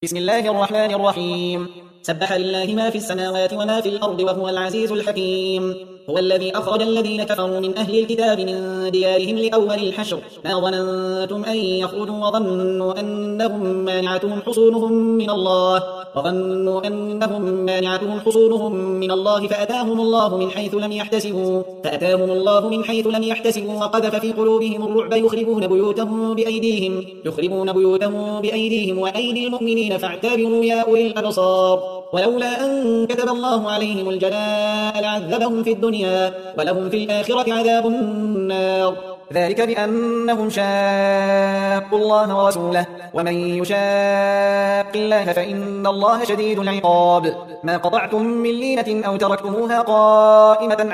بسم الله الرحمن الرحيم. سبح لله ما في السماوات وما في الأرض وهو العزيز الحكيم. هو الذي أخرج الذين كفروا من أهل الكتاب من ديارهم لأول الحشر ما ظننتم أن يخرجوا وظنوا أنهم مانعتهم حصونهم من الله فأتاهم الله من حيث لم يحتسبوا وقذف في قلوبهم الرعب يخربون بيوتهم بأيديهم وأيدي المؤمنين فاعتبروا يا أولي الأبصار. ولولا أن كتب الله عليهم الجلاء لعذبهم في الدنيا ولهم في الآخرة عذاب النار. ذلك بأنهم شاقوا الله ورسوله ومن يشاق الله فإن الله شديد العقاب. ما قطعتم من لينة أو تركتموها قائمة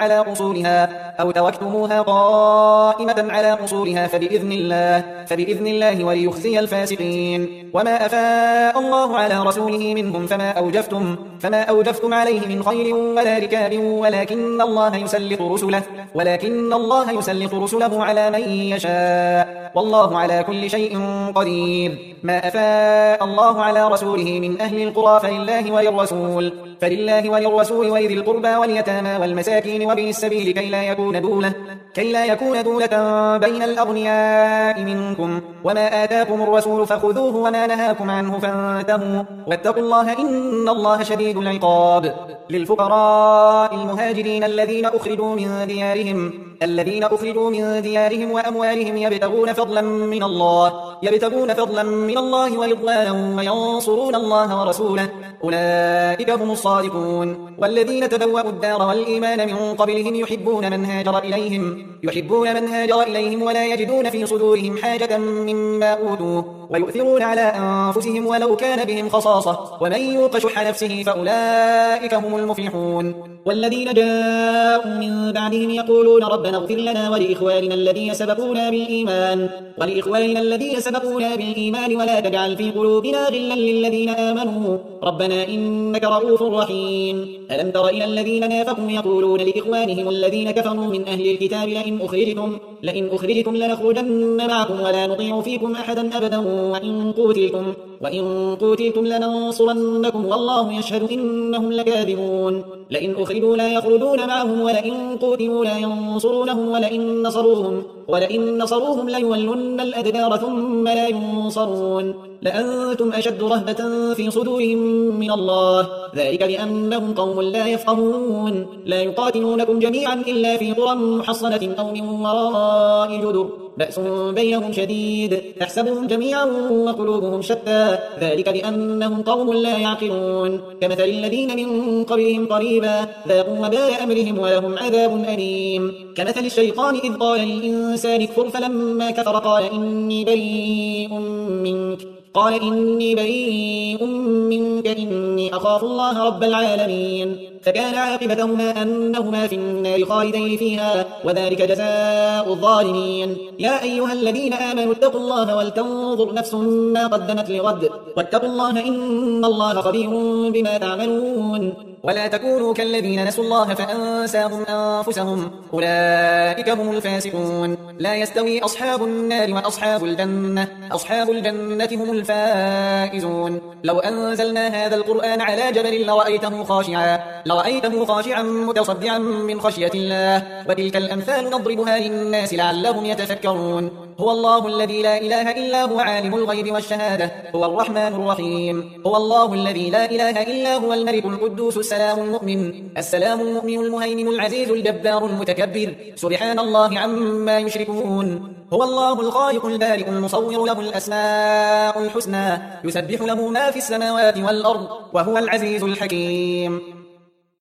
على قصورها فبإذن الله وليخزي الفاسقين. وما أفاء الله على رسوله منهم فما أوجفتم عليه من خيل ولا ركاب ولكن الله يسلط رسله على من يشاء والله على كل شيء قدير. ما أفاء الله على رسوله من أهل القرى فلله وللرسول وذي القربى واليتامى والمساكين وابن السبيل كي لا يكون دولة بين الأغنياء منكم. وما آتاكم الرسول فخذوه وما نهاكم عنه فانتهوا واتقوا الله إن الله شديد العقاب. للفقراء المهاجرين الذين أخرجوا من ديارهم وأموالهم يبتغون فضلا من الله ورضوانا وينصرون الله ورسوله أولئك هم الصادقون. والذين تبوأوا الدار والإيمان من قبلهم يحبون من هاجر إليهم ولا يجدون في صدورهم حاجة مما أوتوا ويؤثرون على أنفسهم ولو كان بهم خصاصة ومن يوق شح نفسه فأولئك هم المفلحون. والذين جاءوا من بعدهم يقولون ربنا اغفر لنا ولإخواننا الذين سبقونا بالإيمان ولا تجعل في قلوبنا غلا للذين آمنوا ربنا إنك رؤوف رحيم. ألم تر إلى الذين نافقوا يقولون لإخوانهم الذين كفروا من أهل الكتاب لئن أخرجتم لنخرجن معكم ولا نطيع فيكم أحدا أبدا وإن قتلتم لننصرنكم والله يشهد إنهم لكاذبون. لئن أخرجوا لا يخرجون معهم ولئن قتلوا لا ينصرونهم ولئن نصروهم ليولن الأدبار ثم لا ينصرون لأنتم أشد رهبة في صدورهم من الله ذلك بأنهم قوم لا يفقهون. لا يقاتلونكم جميعا إلا في قرى محصنة أو من وراء جدر بأس بينهم شديد تحسبهم جميعا وقلوبهم شتى ذلك بأنهم قوم لا يعقلون. كمثل الذين من قبلهم قريبا ذاقوا وبال أمرهم ولهم عذاب أليم. كمثل الشيطان إذ قال للإنسان اكفر فلما كفر قال إني بريء منك إني أخاف الله رب العالمين. فكان عاقبتهما أنهما في النار خالدين فيها وذلك جزاء الظالمين. يا أيها الذين آمنوا اتقوا الله ولتنظر نفس ما قدمت لغد واتقوا الله إن الله خبير بما تعملون. ولا تكونوا كالذين نسوا الله فأنساهم أنفسهم أولئك هم الفاسقون. لا يستوي أصحاب النار وأصحاب الجنة هم الفائزون. لو أنزلنا هذا القرآن على جبل لرأيته خاشعا متصدعا من خشية الله وتلك الأمثال نضربها للناس لعلهم يتفكرون. هو الله الذي لا إله إلا هو عالم الغيب والشهادة هو الرحمن الرحيم. هو الله الذي لا إله إلا هو الملك القدوس السلام المؤمن المهيمن العزيز الجبار المتكبر سبحان الله عما يشركون. هو الله الخالق البارئ المصور له الأسماء الحسنى يسبح له ما في السماوات والأرض وهو العزيز الحكيم.